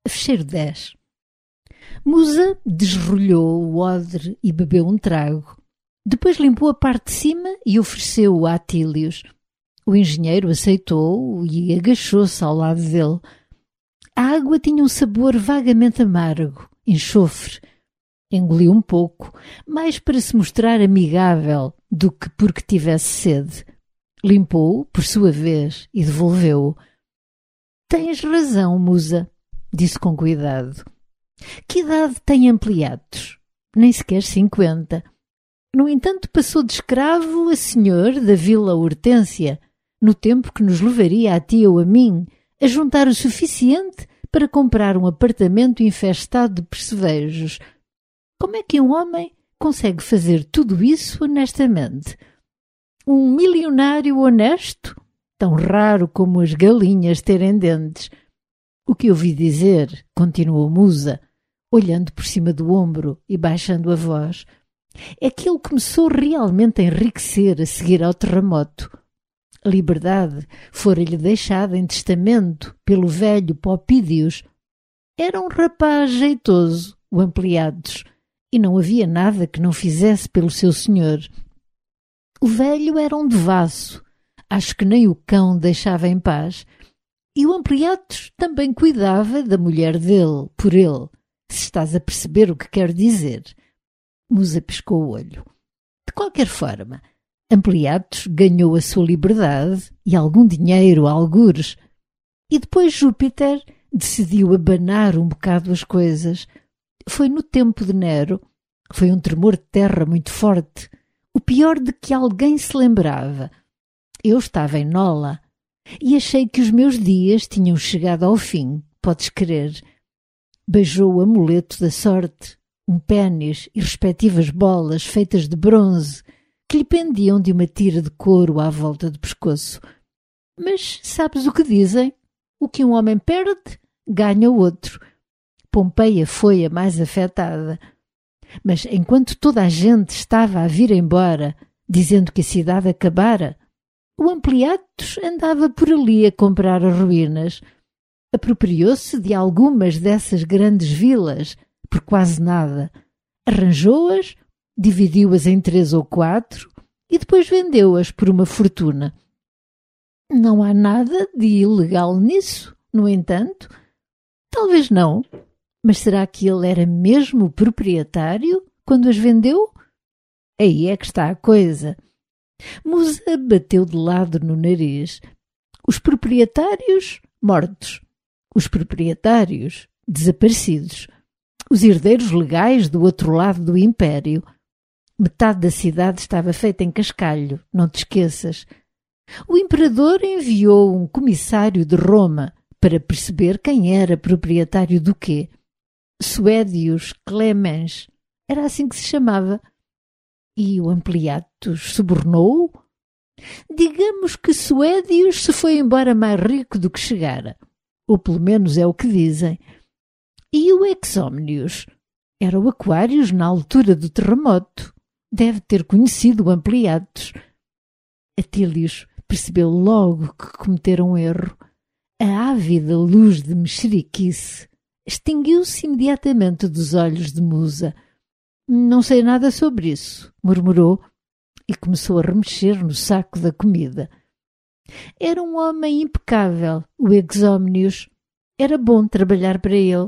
Fecheiro 10. Musa desrolhou o odre e bebeu um trago. Depois limpou a parte de cima e ofereceu-o a Atílios. O engenheiro aceitou-o e agachou-se ao lado dele. A água tinha um sabor vagamente amargo, enxofre. Engoliu um pouco, mais para se mostrar amigável do que porque tivesse sede. Limpou-o, por sua vez, e devolveu-o. Tens razão, Musa, disse com cuidado. Que idade tem Ampliatos? Nem sequer 50. No entanto, passou de escravo a senhor da Vila Hortência, no tempo que nos levaria a ti ou a mim a juntar o suficiente para comprar um apartamento infestado de percevejos. Como é que um homem consegue fazer tudo isso honestamente? Um milionário honesto? Tão raro como as galinhas terem dentes. O que ouvi dizer, continuou Musa, olhando por cima do ombro e baixando a voz, é que ele começou realmente a enriquecer a seguir ao terremoto. A liberdade fora-lhe deixada em testamento pelo velho Popídios. Era um rapaz jeitoso, o Ampliados, e não havia nada que não fizesse pelo seu senhor. O velho era um devasso, acho que nem o cão deixava em paz, e o Ampliados também cuidava da mulher dele, por ele, se estás a perceber o que quero dizer. Musa piscou o olho. De qualquer forma, Ampliatos ganhou a sua liberdade e algum dinheiro a algures, e depois Júpiter decidiu abanar um bocado as coisas. Foi no tempo de Nero, foi um tremor de terra muito forte, o pior de que alguém se lembrava. Eu estava em Nola e achei que os meus dias tinham chegado ao fim, podes crer. Beijou o amuleto da sorte, um pênis e respectivas bolas feitas de bronze que lhe pendiam de uma tira de couro à volta do pescoço. Mas sabes o que dizem? O que um homem perde, ganha o outro. Pompeia foi a mais afetada. Mas enquanto toda a gente estava a vir embora, dizendo que a cidade acabara, o Ampliatos andava por ali a comprar as ruínas. Apropriou-se de algumas dessas grandes vilas, por quase nada. Arranjou-as, dividiu-as em 3 ou 4 e depois vendeu-as por uma fortuna. Não há nada de ilegal nisso, no entanto. Talvez não, mas será que ele era mesmo o proprietário quando as vendeu? Aí é que está a coisa. Musa bateu de lado no nariz. Os proprietários mortos. Os proprietários desaparecidos. Os herdeiros legais do outro lado do império. Metade da cidade estava feita em cascalho, não te esqueças. O imperador enviou um comissário de Roma para perceber quem era proprietário do quê. Suédios Clemens, era assim que se chamava. E o Ampliatos subornou-o? Digamos que Suédios se foi embora mais rico do que chegara, ou pelo menos é o que dizem. E o Exómnios? Era o Aquários na altura do terremoto. Deve ter conhecido o Ampliatos. Atílios percebeu logo que cometeram um erro. A ávida luz de mexeriquice extinguiu-se imediatamente dos olhos de Musa. Não sei nada sobre isso, murmurou, e começou a remexer no saco da comida. Era um homem impecável, o Exómnios. Era bom trabalhar para ele.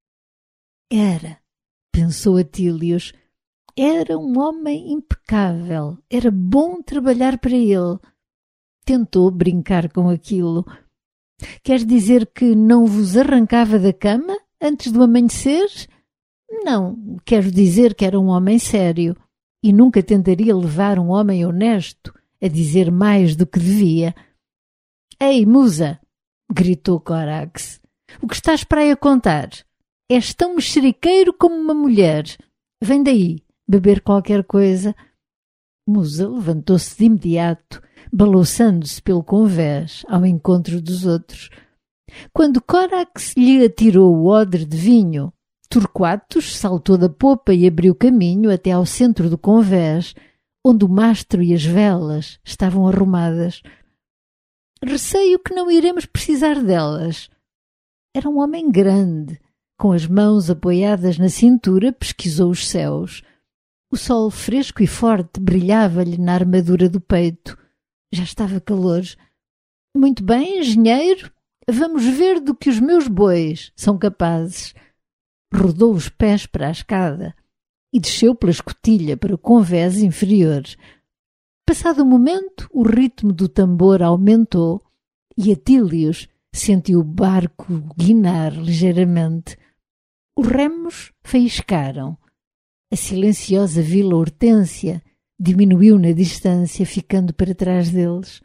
Era, pensou Atílios. Era um homem impecável. Era bom trabalhar para ele. Tentou brincar com aquilo. Queres dizer que não vos arrancava da cama antes do amanhecer? Não, quero dizer que era um homem sério e nunca tentaria levar um homem honesto a dizer mais do que devia. Ei, Musa! Gritou Corax. O que estás para aí a contar? És tão mexeriqueiro como uma mulher. Vem daí, beber qualquer coisa. Musa levantou-se de imediato, balouçando-se pelo convés ao encontro dos outros. Quando Corax lhe atirou o odre de vinho, Torquatus saltou da popa e abriu caminho até ao centro do convés, onde o mastro e as velas estavam arrumadas. Receio que não iremos precisar delas. Era um homem grande. Com as mãos apoiadas na cintura, pesquisou os céus. O sol fresco e forte brilhava-lhe na armadura do peito. Já estava calor. Muito bem, engenheiro, vamos ver do que os meus bois são capazes. Rodou os pés para a escada e desceu pela escotilha para o convés inferior. Passado um momento, o ritmo do tambor aumentou e Atílios sentiu o barco guinar ligeiramente. Os remos faiscaram. A silenciosa Vila Hortência diminuiu na distância, ficando para trás deles.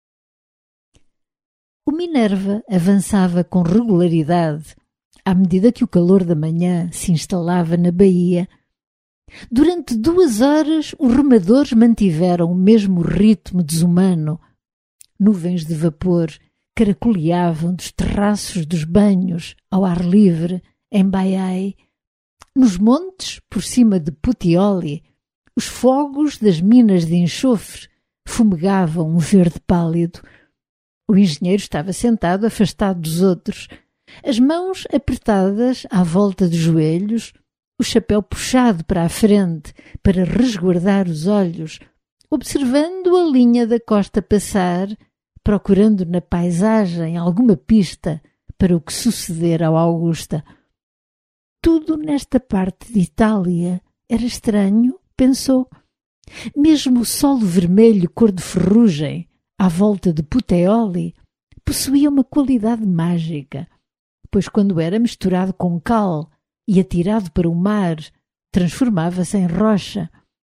O Minerva avançava com regularidade à medida que o calor da manhã se instalava na baía. Durante 2 horas os remadores mantiveram o mesmo ritmo desumano. Nuvens de vapor caracoleavam dos terraços dos banhos ao ar livre em Baiae. Nos montes, por cima de Puteoli, os fogos das minas de enxofre fumegavam um verde pálido. O engenheiro estava sentado afastado dos outros, as mãos apertadas à volta dos joelhos, o chapéu puxado para a frente para resguardar os olhos, observando a linha da costa passar, procurando na paisagem alguma pista para o que sucedera ao Augusta. Tudo nesta parte de Itália era estranho, pensou. Mesmo o solo vermelho cor de ferrugem à volta de Puteoli possuía uma qualidade mágica, pois quando era misturado com cal e atirado para o mar, transformava-se em rocha.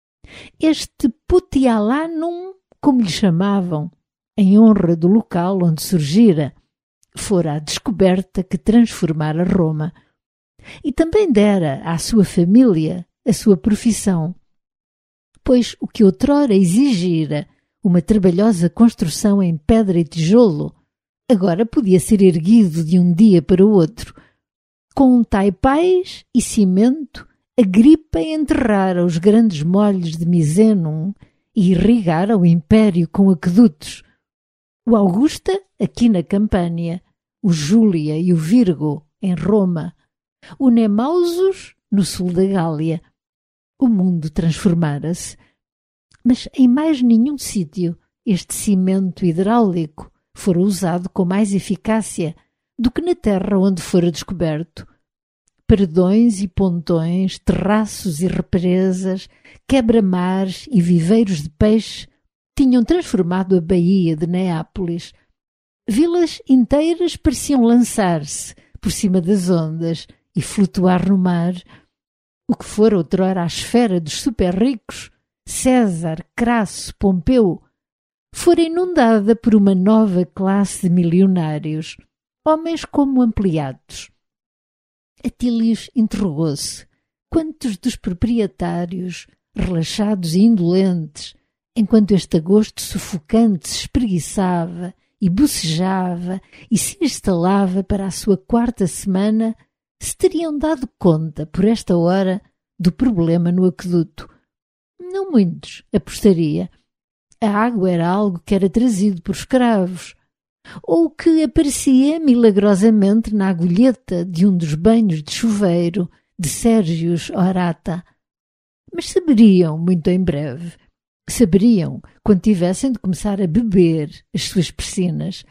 Este Putialanum, como lhe chamavam, em honra do local onde surgira, fora a descoberta que transformara Roma. E também dera à sua família a sua profissão, pois o que outrora exigira uma trabalhosa construção em pedra e tijolo, agora podia ser erguido de um dia para o outro. Com taipais e cimento, Agripa enterrara os grandes molhos de Misenum e irrigara o império com aquedutos. O Augusta, aqui na Campânia, o Júlia e o Virgo, em Roma, o Nemausus, no sul da Gália. O mundo transformara-se. Mas em mais nenhum sítio este cimento hidráulico fora usado com mais eficácia do que na terra onde fora descoberto. Paredões e pontões, terraços e represas, quebra-mares e viveiros de peixe tinham transformado a baía de Neápolis. Vilas inteiras pareciam lançar-se por cima das ondas e flutuar no mar. O que fora outrora a esfera dos super-ricos, César, Crasso, Pompeu, fora inundada por uma nova classe de milionários, homens como ampliados. Atílios interrogou-se. Quantos dos proprietários, relaxados e indolentes, enquanto este agosto sufocante se espreguiçava e bocejava e se instalava para a sua 4ª semana, se teriam dado conta, por esta hora, do problema no aqueduto? Não muitos, apostaria. A água era algo que era trazido por escravos, ou que aparecia milagrosamente na agulheta de um dos banhos de chuveiro de Sérgios Orata. Mas saberiam muito em breve. Saberiam quando tivessem de começar a beber as suas piscinas.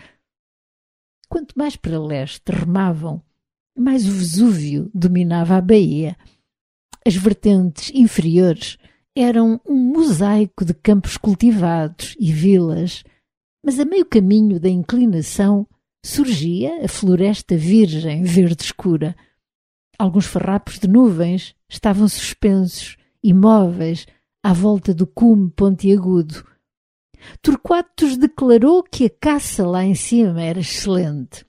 Quanto mais para leste remavam, mais o Vesúvio dominava a baía. As vertentes inferiores eram um mosaico de campos cultivados e vilas, mas a meio caminho da inclinação surgia a floresta virgem verde escura. Alguns farrapos de nuvens estavam suspensos, imóveis, à volta do cume pontiagudo. Torquatus declarou que a caça lá em cima era excelente.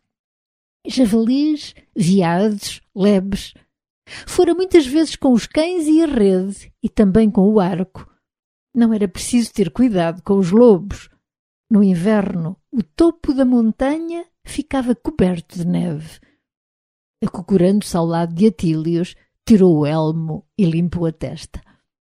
Javalis, veados, lebres. Fora muitas vezes com os cães e a rede, e também com o arco. Não era preciso ter cuidado com os lobos. No inverno, o topo da montanha ficava coberto de neve. Acocorando-se ao lado de Atílios, tirou o elmo e limpou a testa.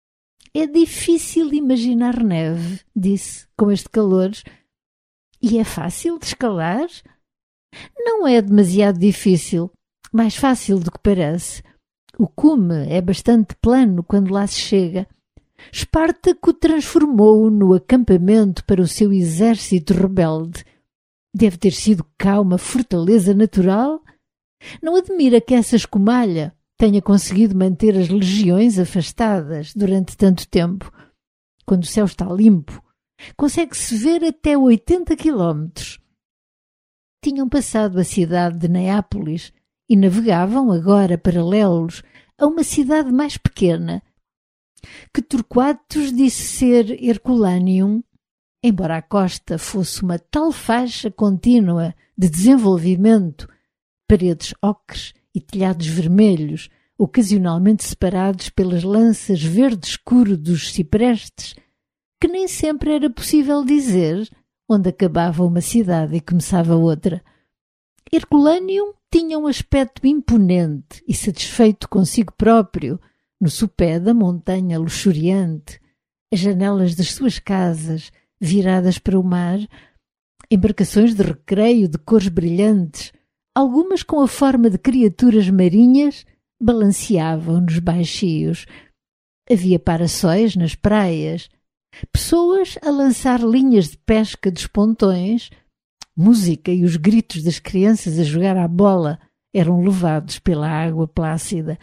É difícil imaginar neve, disse, com este calor. E é fácil de escalar? Não é demasiado difícil. mais fácil do que parece. O cume é bastante plano quando lá se chega. Espartaco transformou-o no acampamento para o seu exército rebelde. Deve ter sido cá uma fortaleza natural. Não admira que essa escumalha tenha conseguido manter as legiões afastadas durante tanto tempo. Quando o céu está limpo, consegue-se ver até 80 quilómetros. Tinham passado a cidade de Neápolis e navegavam agora paralelos a uma cidade mais pequena, que Torquatus disse ser Herculaneum, embora a costa fosse uma tal faixa contínua de desenvolvimento, paredes ocres e telhados vermelhos, ocasionalmente separados pelas lanças verde escuro dos ciprestes, que nem sempre era possível dizer onde acabava uma cidade e começava outra. Herculaneum tinha um aspecto imponente e satisfeito consigo próprio, no sopé da montanha luxuriante, as janelas das suas casas viradas para o mar, embarcações de recreio de cores brilhantes, algumas com a forma de criaturas marinhas, balanceavam nos baixios. Havia paraçóis nas praias, pessoas a lançar linhas de pesca dos pontões, música e os gritos das crianças a jogar à bola eram levados pela água plácida.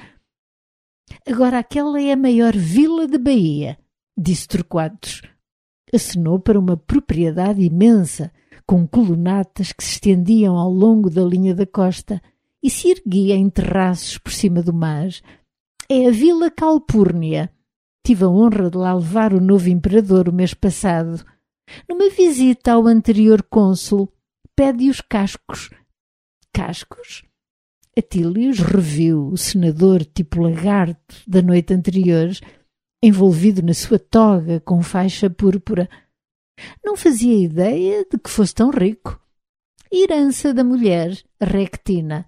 Agora aquela é a maior vila da Bahia, disse Torquatus. Acenou para uma propriedade imensa, com colunatas que se estendiam ao longo da linha da costa e se erguia em terraços por cima do mar. É a Vila Calpurnia. Tive a honra de lá levar o novo imperador o mês passado. Numa visita ao anterior cônsul, pede os cascos. Cascos? Atílios reviu o senador tipo lagarto da noite anterior, envolvido na sua toga com faixa púrpura. Não fazia ideia de que fosse tão rico. Herança da mulher, Rectina.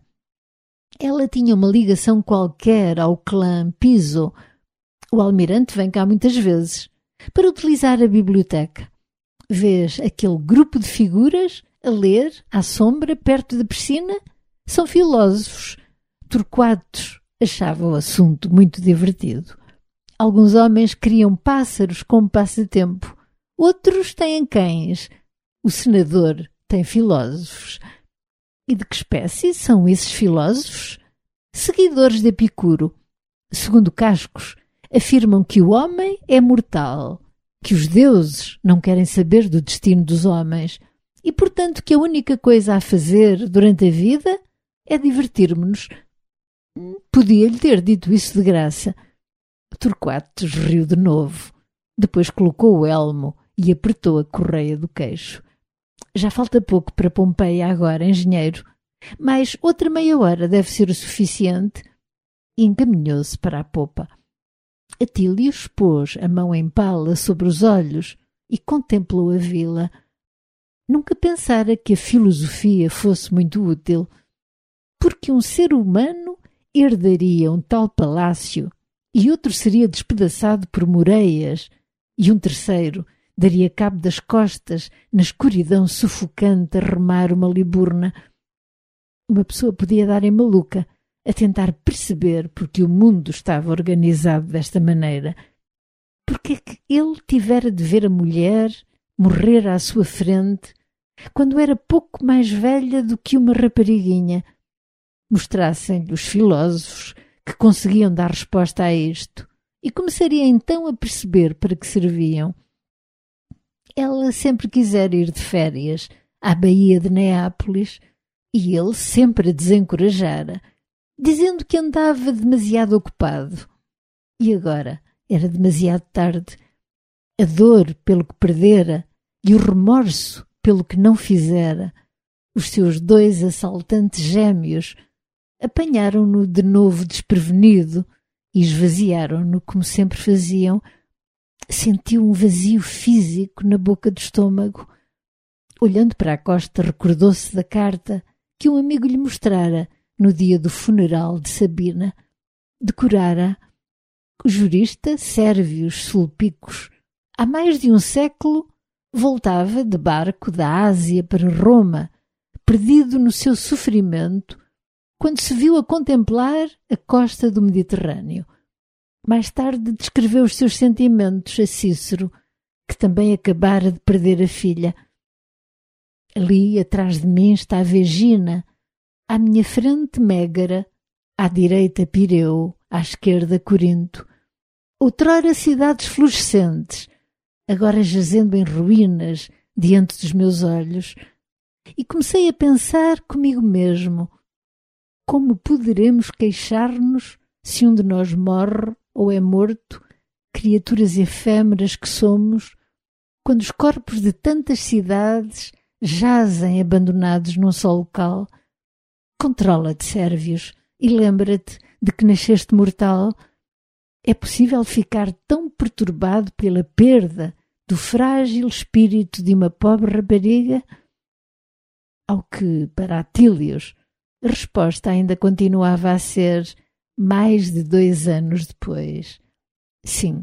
Ela tinha uma ligação qualquer ao clã Piso. O almirante vem cá muitas vezes para utilizar a biblioteca. Vês aquele grupo de figuras a ler à sombra perto da piscina? São filósofos. Torquatus achava o assunto muito divertido. Alguns homens criam pássaros como passatempo. Outros têm cães. O senador tem filósofos. E de que espécie são esses filósofos? Seguidores de Epicuro. Segundo Cascos, afirmam que o homem é mortal, que os deuses não querem saber do destino dos homens e, portanto, que a única coisa a fazer durante a vida é divertir-nos. Podia-lhe ter dito isso de graça. Torquatus riu de novo. Depois colocou o elmo e apertou a correia do queixo. Já falta pouco para Pompeia agora, engenheiro. Mais outra meia hora deve ser o suficiente. E encaminhou-se para a popa. Atílio pôs a mão em pala sobre os olhos e contemplou a vila. Nunca pensara que a filosofia fosse muito útil, porque um ser humano herdaria um tal palácio e outro seria despedaçado por moreias e um terceiro daria cabo das costas na escuridão sufocante a remar uma liburna. Uma pessoa podia dar em maluca a tentar perceber porque o mundo estava organizado desta maneira. Porque é que ele tivera de ver a mulher morrer à sua frente quando era pouco mais velha do que uma rapariguinha? Mostrassem-lhe os filósofos que conseguiam dar resposta a isto e começaria então a perceber para que serviam. Ela sempre quisera ir de férias à Baía de Neápolis e ele sempre a desencorajara, dizendo que andava demasiado ocupado. E agora era demasiado tarde. A dor pelo que perdera e o remorso pelo que não fizera, os seus dois assaltantes gêmeos, apanharam-no de novo desprevenido e esvaziaram-no como sempre faziam. Sentiu um vazio físico na boca do estômago. Olhando para a costa, recordou-se da carta que um amigo lhe mostrara no dia do funeral de Sabina. Decorara. O jurista Sérvios Sulpicos, há mais de um século, voltava de barco da Ásia para Roma, perdido no seu sofrimento, quando se viu a contemplar a costa do Mediterrâneo. Mais tarde descreveu os seus sentimentos a Cícero, que também acabara de perder a filha. Ali, atrás de mim, estava Egina, à minha frente Mégara, à direita Pireu, à esquerda Corinto. Outrora cidades florescentes, agora jazendo em ruínas diante dos meus olhos. E comecei a pensar comigo mesmo: como poderemos queixar-nos se um de nós morre ou é morto, criaturas efêmeras que somos, quando os corpos de tantas cidades jazem abandonados num só local? Controla-te, Sérvios, e lembra-te de que nasceste mortal. É possível ficar tão perturbado pela perda do frágil espírito de uma pobre rapariga? Ao que, para Atílios, a resposta ainda continuava a ser, mais de 2 anos depois: sim.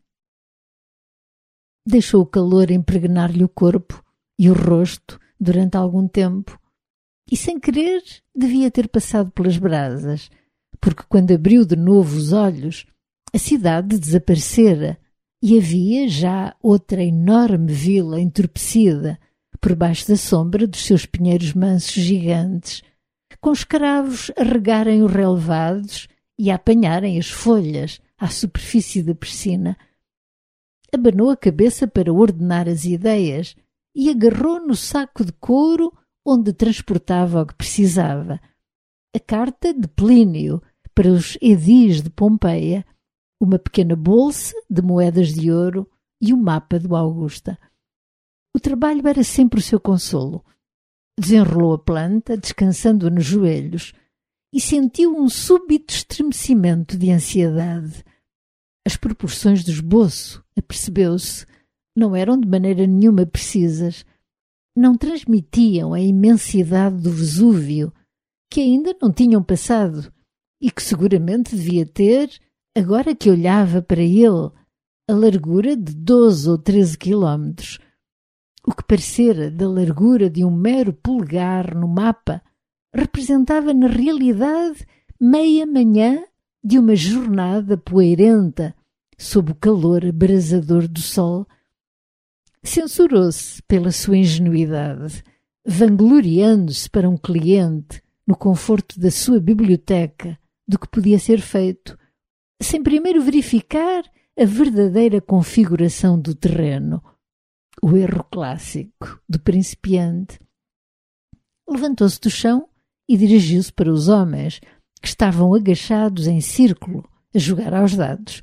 Deixou o calor impregnar-lhe o corpo e o rosto durante algum tempo, e sem querer devia ter passado pelas brasas, porque quando abriu de novo os olhos, a cidade desaparecera e havia já outra enorme vila entorpecida por baixo da sombra dos seus pinheiros mansos gigantes, com escravos a regarem os relevados e a apanharem as folhas à superfície da piscina. Abanou a cabeça para ordenar as ideias e agarrou no saco de couro onde transportava o que precisava: a carta de Plínio para os edis de Pompeia, uma pequena bolsa de moedas de ouro e o mapa do Augusta. O trabalho era sempre o seu consolo. Desenrolou a planta, descansando-a nos joelhos, e sentiu um súbito estremecimento de ansiedade. As proporções do esboço, apercebeu-se, não eram de maneira nenhuma precisas. Não transmitiam a imensidade do Vesúvio, que ainda não tinham passado, e que seguramente devia ter, agora que olhava para ele, a largura de 12 ou 13 quilómetros. O que parecera da largura de um mero polegar no mapa representava na realidade meia manhã de uma jornada poeirenta sob o calor abrasador do sol. Censurou-se pela sua ingenuidade, vangloriando-se para um cliente, no conforto da sua biblioteca, do que podia ser feito, sem primeiro verificar a verdadeira configuração do terreno. O erro clássico do principiante. Levantou-se do chão e dirigiu-se para os homens, que estavam agachados em círculo a jogar aos dados.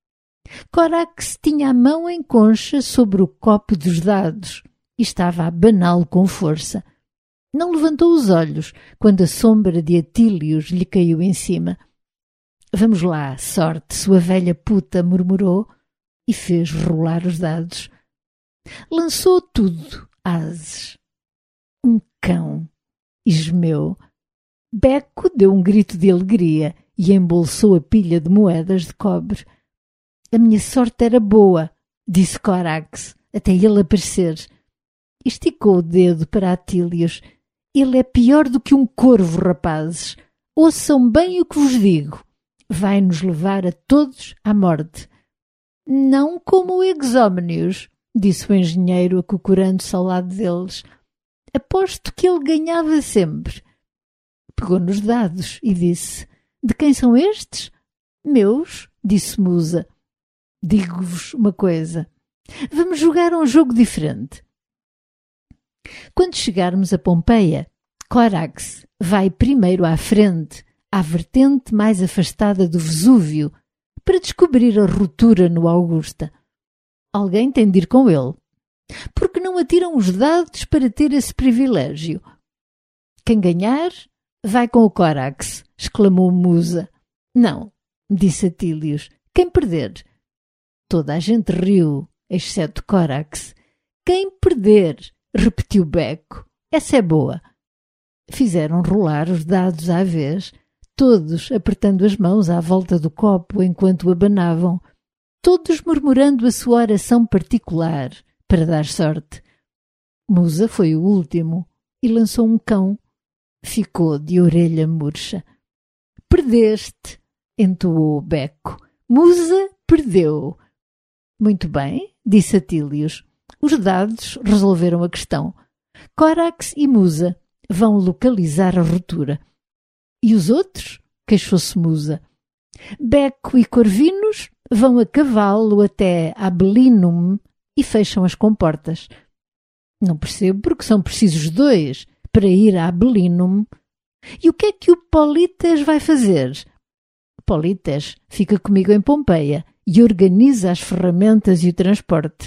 Corax tinha a mão em concha sobre o copo dos dados e estava a abaná-lo com força. Não levantou os olhos quando a sombra de Atílios lhe caiu em cima. «Vamos lá, sorte, sua velha puta», murmurou, e fez rolar os dados. Lançou tudo, ases. Um cão, e gemeu. Beco deu um grito de alegria e embolsou a pilha de moedas de cobre. «A minha sorte era boa», disse Corax, até ele aparecer. Esticou o dedo para Atílios. «Ele é pior do que um corvo, rapazes. Ouçam bem o que vos digo. Vai nos levar a todos à morte». «Não como o Exómenos», disse o engenheiro, acocorando-se ao lado deles. «Aposto que ele ganhava sempre». Pegou nos dados e disse: «De quem são estes?» «Meus», disse Musa. «Digo-vos uma coisa. Vamos jogar um jogo diferente. Quando chegarmos a Pompeia, Corax vai primeiro à frente, à vertente mais afastada do Vesúvio, para descobrir a ruptura no Augusta. Alguém tem de ir com ele. Porque não atiram os dados para ter esse privilégio? Quem ganhar, vai com o Corax», exclamou Musa. «Não», disse Atílios. «Quem perder?» Toda a gente riu, exceto Corax. «Quem perder», repetiu Beco. «Essa é boa». Fizeram rolar os dados à vez, todos apertando as mãos à volta do copo enquanto o abanavam, todos murmurando a sua oração particular para dar sorte. Musa foi o último e lançou um cão. ficou de orelha murcha. Perdeste, entoou Beco. Musa perdeu. Muito bem, disse Atílios. Os dados resolveram a questão. Córax e Musa vão localizar a ruptura. E os outros? Queixou-se Musa. Beco e Corvinus vão a cavalo até Abelinum e fecham as comportas. Não percebo porque são precisos 2 para ir a Abelinum. E o que é que o Polites vai fazer? Polites fica comigo em Pompeia e organiza as ferramentas e o transporte.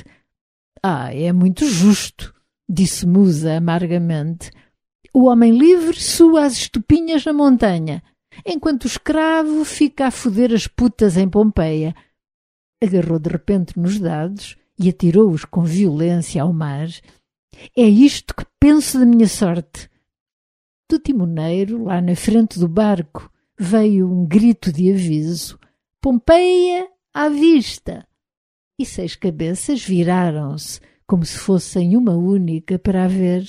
É muito justo, disse Musa amargamente. O homem livre sua as estupinhas na montanha, enquanto o escravo fica a foder as putas em Pompeia. Agarrou de repente nos dados e atirou-os com violência ao mar. É isto que penso da minha sorte. Do timoneiro, lá na frente do barco, veio um grito de aviso. Pompeia à vista! E 6 cabeças viraram-se, como se fossem uma única, para a ver.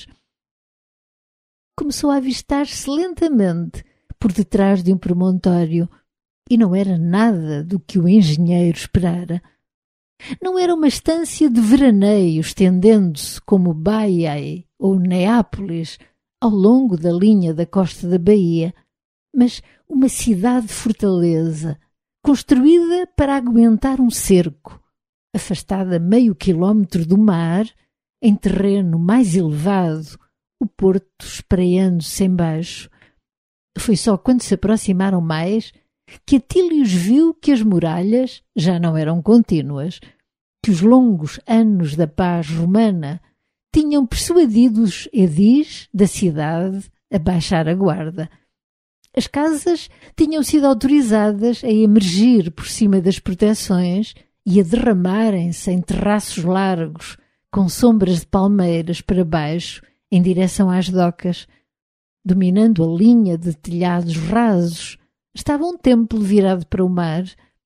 Começou a avistar-se lentamente, por detrás de um promontório, e não era nada do que o engenheiro esperara. Não era uma estância de veraneio estendendo-se como Baiae ou Neápolis ao longo da linha da costa da Bahia, mas uma cidade-fortaleza construída para aguentar um cerco, afastada meio quilómetro do mar, em terreno mais elevado, o porto espraiando-se embaixo. Foi só quando se aproximaram mais que Atílios viu que as muralhas já não eram contínuas, que os longos anos da paz romana tinham persuadido os edis da cidade a baixar a guarda. As casas tinham sido autorizadas a emergir por cima das proteções e a derramarem-se em terraços largos, com sombras de palmeiras para baixo, em direção às docas. Dominando a linha de telhados rasos, estava um templo virado para o mar.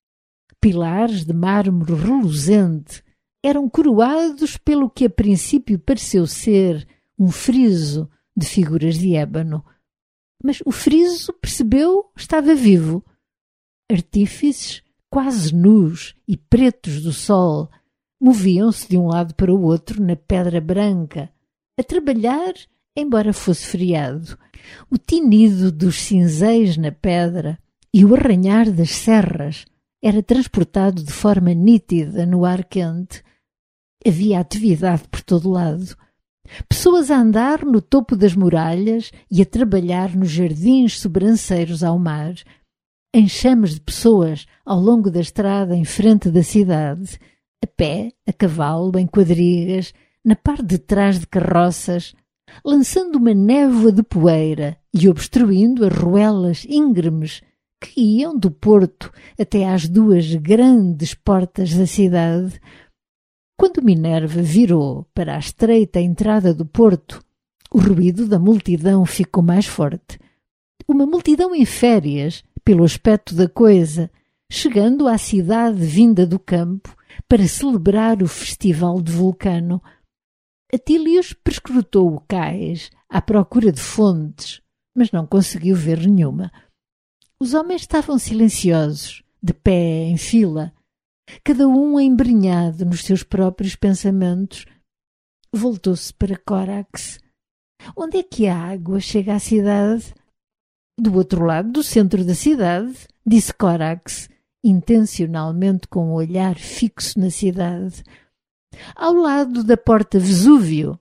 Pilares de mármore reluzente eram coroados pelo que a princípio pareceu ser um friso de figuras de ébano. Mas o friso, percebeu, estava vivo. Artífices, quase nus e pretos do sol, moviam-se de um lado para o outro na pedra branca, a trabalhar, embora fosse feriado. O tinido dos cinzéis na pedra e o arranhar das serras era transportado de forma nítida no ar quente. Havia atividade por todo lado. Pessoas a andar no topo das muralhas e a trabalhar nos jardins sobranceiros ao mar. Enxames de pessoas ao longo da estrada em frente da cidade, a pé, a cavalo, em quadrigas, na parte de trás de carroças, lançando uma névoa de poeira e obstruindo as ruelas íngremes que iam do porto até às 2 grandes portas da cidade. Quando Minerva virou para a estreita entrada do porto, o ruído da multidão ficou mais forte. Uma multidão em férias, pelo aspecto da coisa, chegando à cidade vinda do campo para celebrar o festival de Vulcano. Atílios perscrutou o cais à procura de fontes, mas não conseguiu ver nenhuma. Os homens estavam silenciosos, de pé em fila, cada um embrenhado nos seus próprios pensamentos. Voltou-se para Córax. Onde é que a água chega à cidade? Do outro lado do centro da cidade, disse Córax, intencionalmente com o olhar fixo na cidade. Ao lado da porta Vesúvio.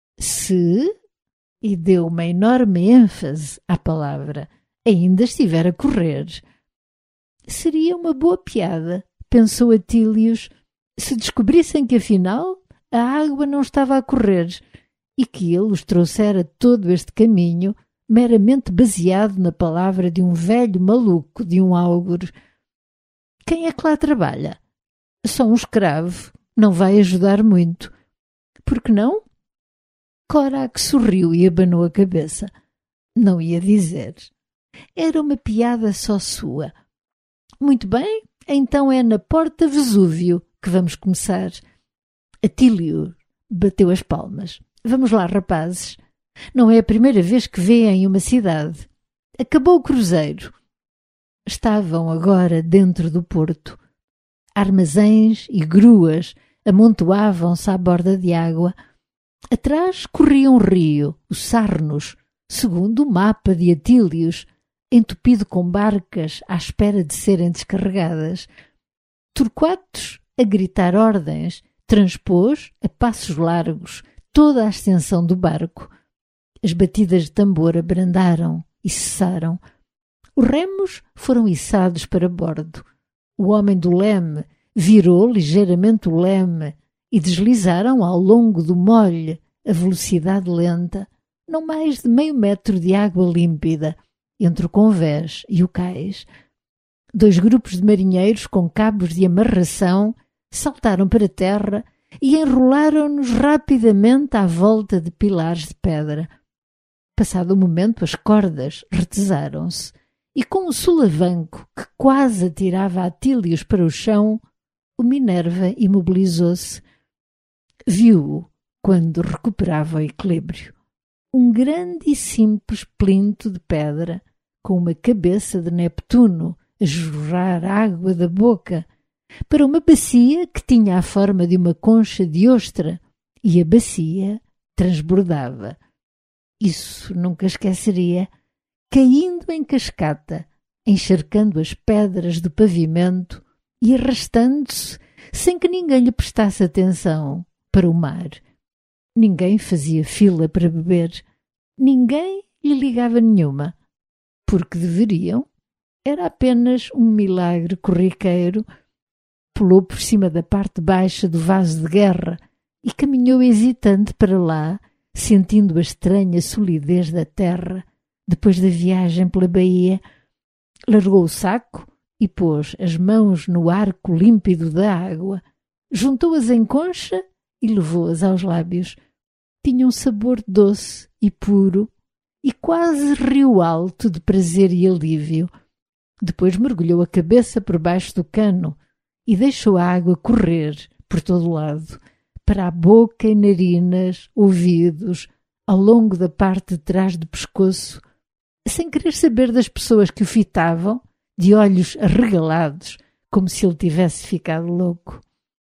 E deu uma enorme ênfase à palavra, ainda estiver a correr. Seria uma boa piada, pensou Atílios, se descobrissem que afinal a água não estava a correr e que ele os trouxera todo este caminho meramente baseado na palavra de um velho maluco de um áugure. Quem é que lá trabalha? Só um escravo. Não vai ajudar muito. Por que não? Córax sorriu e abanou a cabeça. Não ia dizer. Era uma piada só sua. Muito bem, então é na porta Vesúvio que vamos começar. Atílio bateu as palmas. Vamos lá, rapazes. Não é a primeira vez que vêem uma cidade. Acabou o cruzeiro. Estavam agora dentro do porto. Armazéns e gruas amontoavam-se à borda de água. Atrás corria um rio, o Sarnos, segundo o mapa de Atílios, entupido com barcas à espera de serem descarregadas. Torquatos, a gritar ordens, transpôs a passos largos toda a extensão do barco. As batidas de tambor abrandaram e cessaram. Os remos foram içados para bordo. O homem do leme virou ligeiramente o leme e deslizaram ao longo do molhe a velocidade lenta, não mais de meio metro de água límpida, entre o convés e o cais. 2 grupos de marinheiros com cabos de amarração saltaram para a terra e enrolaram-nos rapidamente à volta de pilares de pedra. Passado um momento, as cordas retesaram-se e, com um solavanco que quase atirava Atílios para o chão, o Minerva imobilizou-se. Viu-o quando recuperava o equilíbrio. Um grande e simples plinto de pedra, com uma cabeça de Neptuno a jorrar água da boca, para uma bacia que tinha a forma de uma concha de ostra, e a bacia transbordava. Isso nunca esqueceria, caindo em cascata, encharcando as pedras do pavimento e arrastando-se sem que ninguém lhe prestasse atenção para o mar. Ninguém fazia fila para beber, ninguém lhe ligava nenhuma, porque deveriam. Era apenas um milagre corriqueiro. Pulou por cima da parte baixa do vaso de guerra e caminhou hesitante para lá, sentindo a estranha solidez da terra depois da viagem pela baía. Largou o saco e pôs as mãos no arco límpido da água, juntou-as em concha e levou-as aos lábios. Tinha um sabor doce e puro e quase riu alto de prazer e alívio. Depois mergulhou a cabeça por baixo do cano e deixou a água correr por todo o lado, para a boca e narinas, ouvidos, ao longo da parte de trás do pescoço, sem querer saber das pessoas que o fitavam, de olhos arregalados, como se ele tivesse ficado louco.